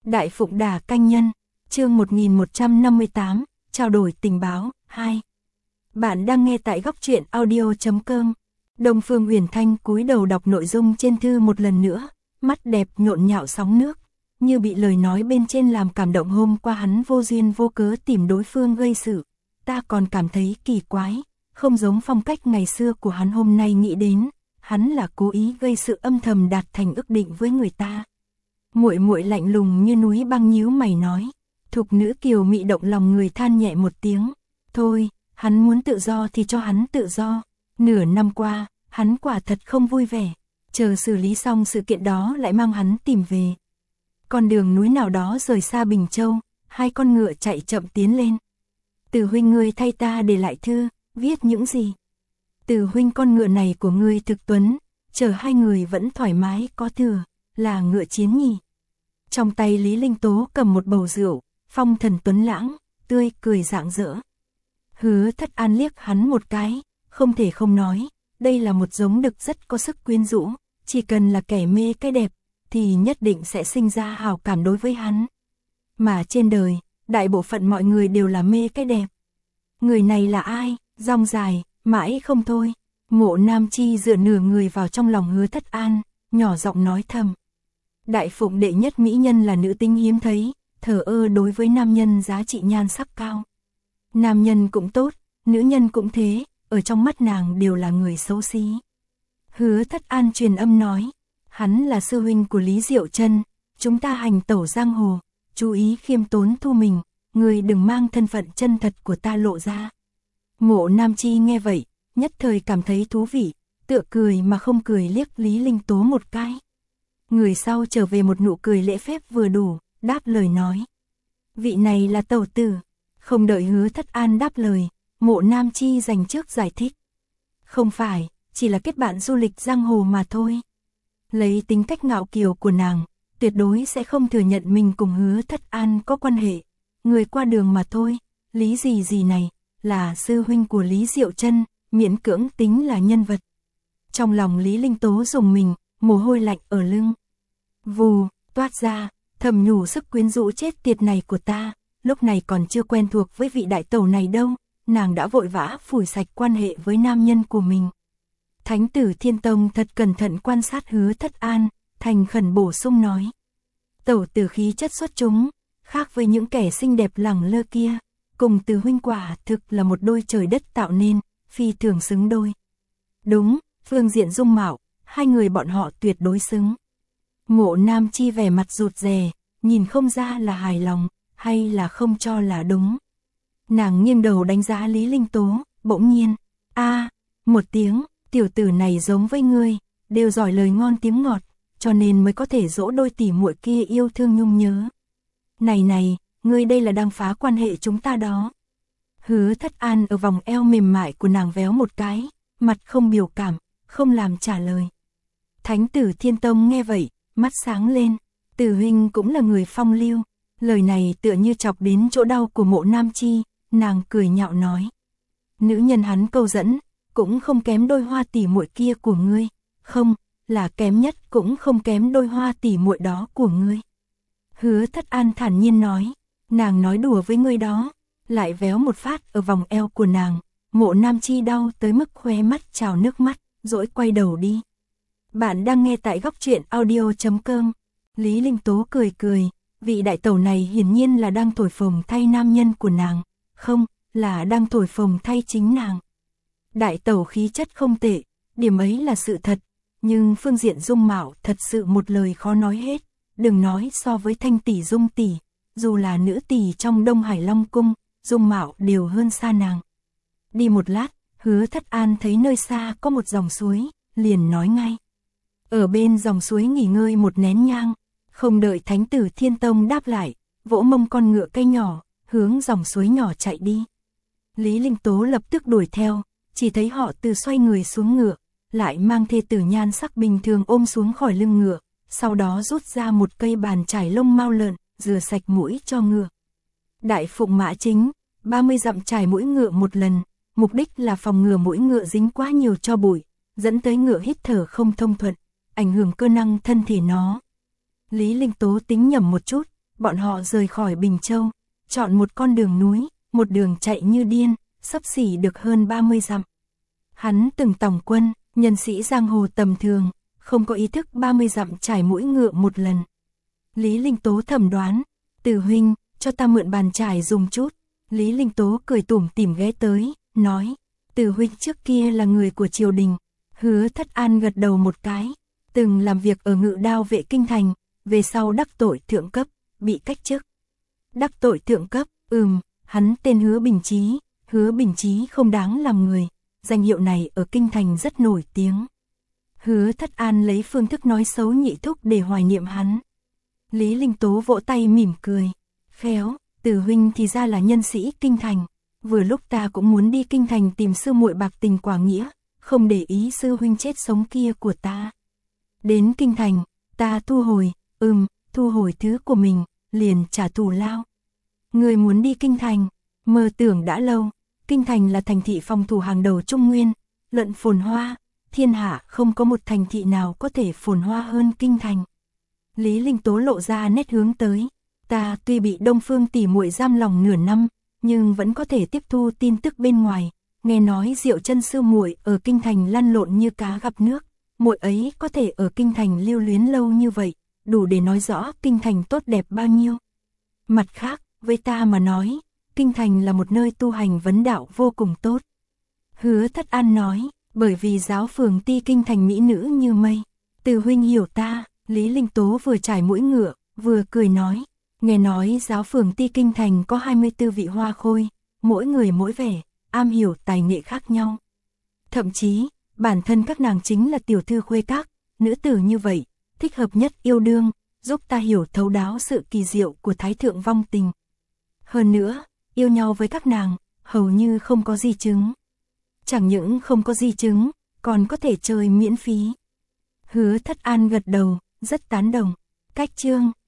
Đại Phụng Đà Canh Nhân, chương 1158, trao đổi tình báo, 2. Bạn đang nghe tại góc truyện audio.com. Đông Phương Huyền Thanh cúi đầu đọc nội dung trên thư một lần nữa, mắt đẹp nhộn nhạo sóng nước, như bị lời nói bên trên làm cảm động. Hôm qua hắn vô duyên vô cớ tìm đối phương gây sự, ta còn cảm thấy kỳ quái, không giống phong cách ngày xưa của hắn. Hôm nay nghĩ đến, hắn là cố ý gây sự, âm thầm đạt thành ước định với người ta. Muội muội lạnh lùng như núi băng nhíu mày nói, thục nữ kiều mị động lòng người, than nhẹ một tiếng, thôi, hắn muốn tự do thì cho hắn tự do. Nửa năm qua, hắn quả thật không vui vẻ, chờ xử lý xong sự kiện đó lại mang hắn tìm về. Con đường núi nào đó rời xa Bình Châu, hai con ngựa chạy chậm tiến lên. Từ huynh, ngươi thay ta để lại thư, viết những gì? Từ huynh, con ngựa này của ngươi thực tuấn, chờ hai người vẫn thoải mái có thừa, là ngựa chiến nhỉ? Trong tay Lý Linh Tố cầm một bầu rượu, phong thần tuấn lãng, tươi cười rạng rỡ. Hứa Thất An liếc hắn một cái, không thể không nói, đây là một giống đực rất có sức quyến rũ, chỉ cần là kẻ mê cái đẹp, thì nhất định sẽ sinh ra hảo cảm đối với hắn. Mà trên đời, đại bộ phận mọi người đều là mê cái đẹp. Người này là ai? Rong dài, mãi không thôi. Mộ Nam Chi dựa nửa người vào trong lòng Hứa Thất An, nhỏ giọng nói thầm. Đại Phụng đệ nhất mỹ nhân là nữ tính hiếm thấy, thờ ơ đối với nam nhân giá trị nhan sắc cao. Nam nhân cũng tốt, nữ nhân cũng thế, ở trong mắt nàng đều là người xấu xí. Hứa Thất An truyền âm nói, hắn là sư huynh của Lý Diệu Chân, chúng ta hành tẩu giang hồ, chú ý khiêm tốn thu mình, người đừng mang thân phận chân thật của ta lộ ra. Mộ Nam Chi nghe vậy, nhất thời cảm thấy thú vị, tựa cười mà không cười liếc Lý Linh Tố một cái. Người sau trở về một nụ cười lễ phép vừa đủ, đáp lời nói. Vị này là tẩu tử. Không đợi Hứa Thất An đáp lời, Mộ Nam Chi dành trước giải thích. Không phải, chỉ là kết bạn du lịch giang hồ mà thôi. Lấy tính cách ngạo kiều của nàng, tuyệt đối sẽ không thừa nhận mình cùng Hứa Thất An có quan hệ. Người qua đường mà thôi, Lý gì gì này, là sư huynh của Lý Diệu Chân, miễn cưỡng tính là nhân vật. Trong lòng Lý Linh Tố rùng mình, mồ hôi lạnh ở lưng. Vù, toát ra, thầm nhủ sức quyến rũ chết tiệt này của ta, lúc này còn chưa quen thuộc với vị đại tẩu này đâu, nàng đã vội vã phủi sạch quan hệ với nam nhân của mình. Thánh tử Thiên Tông thật cẩn thận quan sát Hứa Thất An, thành khẩn bổ sung nói. Tẩu tử khí chất xuất chúng, khác với những kẻ xinh đẹp lẳng lơ kia, cùng Từ huynh quả thực là một đôi trời đất tạo nên, phi thường xứng đôi. Đúng, phương diện dung mạo, hai người bọn họ tuyệt đối xứng. Mộ Nam Chi vẻ mặt rụt rè, nhìn không ra là hài lòng, hay là không cho là đúng. Nàng nghiêng đầu đánh giá Lý Linh Tố, bỗng nhiên, một tiếng, tiểu tử này giống với ngươi, đều giỏi lời ngon tiếng ngọt, cho nên mới có thể dỗ đôi tỷ muội kia yêu thương nhung nhớ. Này, ngươi đây là đang phá quan hệ chúng ta đó. Hứa Thất An ở vòng eo mềm mại của nàng véo một cái, mặt không biểu cảm, không làm trả lời. Thánh tử Thiên Tông nghe vậy, mắt sáng lên, Từ huynh cũng là người phong lưu. Lời này tựa như chọc đến chỗ đau của Mộ Nam Chi, nàng cười nhạo nói. Nữ nhân hắn câu dẫn, cũng không kém đôi hoa tỷ muội kia của ngươi, không, là kém nhất cũng không kém đôi hoa tỷ muội đó của ngươi. Hứa Thất An thản nhiên nói, nàng nói đùa với ngươi đó, lại véo một phát ở vòng eo của nàng, Mộ Nam Chi đau tới mức khóe mắt trào nước mắt, dỗi quay đầu đi. Bạn đang nghe tại góc truyện audio.com. Lý Linh Tố cười cười, vị đại tẩu này hiển nhiên là đang thổi phồng thay nam nhân của nàng, không, là đang thổi phồng thay chính nàng. Đại tẩu khí chất không tệ, điểm ấy là sự thật, nhưng phương diện dung mạo thật sự một lời khó nói hết, đừng nói so với Thanh tỷ Dung tỷ, dù là nữ tỷ trong Đông Hải Long cung, dung mạo đều hơn xa nàng. Đi một lát, Hứa Thất An thấy nơi xa có một dòng suối, liền nói ngay. Ở bên dòng suối nghỉ ngơi một nén nhang, không đợi Thánh tử Thiên Tông đáp lại, vỗ mông con ngựa cây nhỏ, hướng dòng suối nhỏ chạy đi. Lý Linh Tố lập tức đuổi theo, chỉ thấy họ từ xoay người xuống ngựa, lại mang thê tử nhan sắc bình thường ôm xuống khỏi lưng ngựa, sau đó rút ra một cây bàn chải lông mao lợn, rửa sạch mũi cho ngựa. Đại Phụng mã chính, 30 dặm chải mũi ngựa một lần, mục đích là phòng ngừa mũi ngựa dính quá nhiều tro bụi, dẫn tới ngựa hít thở không thông thuận, ảnh hưởng cơ năng thân thể nó. Lý Linh Tố tính nhầm một chút, bọn họ rời khỏi Bình Châu, chọn một con đường núi, một đường chạy như điên, xấp xỉ được hơn 30 dặm. Hắn từng tổng quân, nhân sĩ giang hồ tầm thường, không có ý thức 30 dặm trải mũi ngựa một lần. Lý Linh Tố thầm đoán, Từ huynh, cho ta mượn bàn trải dùng chút. Lý Linh Tố cười tủm tỉm ghé tới, nói, Từ huynh trước kia là người của triều đình. Hứa Thất An gật đầu một cái, từng làm việc ở Ngự Đao vệ kinh thành, về sau đắc tội thượng cấp, bị cách chức. Đắc tội thượng cấp, hắn tên Hứa Bình Chí, Hứa Bình Chí không đáng làm người, danh hiệu này ở kinh thành rất nổi tiếng. Hứa Thất An lấy phương thức nói xấu nhị thúc để hoài niệm hắn. Lý Linh Tố vỗ tay mỉm cười, khéo, Từ huynh thì ra là nhân sĩ kinh thành, vừa lúc ta cũng muốn đi kinh thành tìm sư muội bạc tình quả nghĩa, không để ý sư huynh chết sống kia của ta. Đến kinh thành, ta thu hồi thứ của mình, liền trả thù lao. Người muốn đi kinh thành, mơ tưởng đã lâu, kinh thành là thành thị phòng thủ hàng đầu Trung Nguyên, luận phồn hoa, thiên hạ không có một thành thị nào có thể phồn hoa hơn kinh thành. Lý Linh Tố lộ ra nét hướng tới, ta tuy bị Đông Phương tỷ muội giam lòng nửa năm, nhưng vẫn có thể tiếp thu tin tức bên ngoài, nghe nói Diệu Chân sư muội ở kinh thành lăn lộn như cá gặp nước, muội ấy có thể ở kinh thành lưu luyến lâu như vậy, đủ để nói rõ kinh thành tốt đẹp bao nhiêu. Mặt khác, với ta mà nói, kinh thành là một nơi tu hành vấn đạo vô cùng tốt. Hứa Thất An nói, bởi vì giáo phường ti kinh thành mỹ nữ như mây. Từ huynh hiểu ta. Lý Linh Tố vừa trải mũi ngựa, vừa cười nói, nghe nói giáo phường ti kinh thành có 24 vị hoa khôi, mỗi người mỗi vẻ, am hiểu tài nghệ khác nhau. Thậm chí, bản thân các nàng chính là tiểu thư khuê các, nữ tử như vậy, thích hợp nhất yêu đương, giúp ta hiểu thấu đáo sự kỳ diệu của thái thượng vong tình. Hơn nữa, yêu nhau với các nàng, hầu như không có di chứng. Chẳng những không có di chứng, còn có thể chơi miễn phí. Hứa Thất An gật đầu, rất tán đồng. Cách chương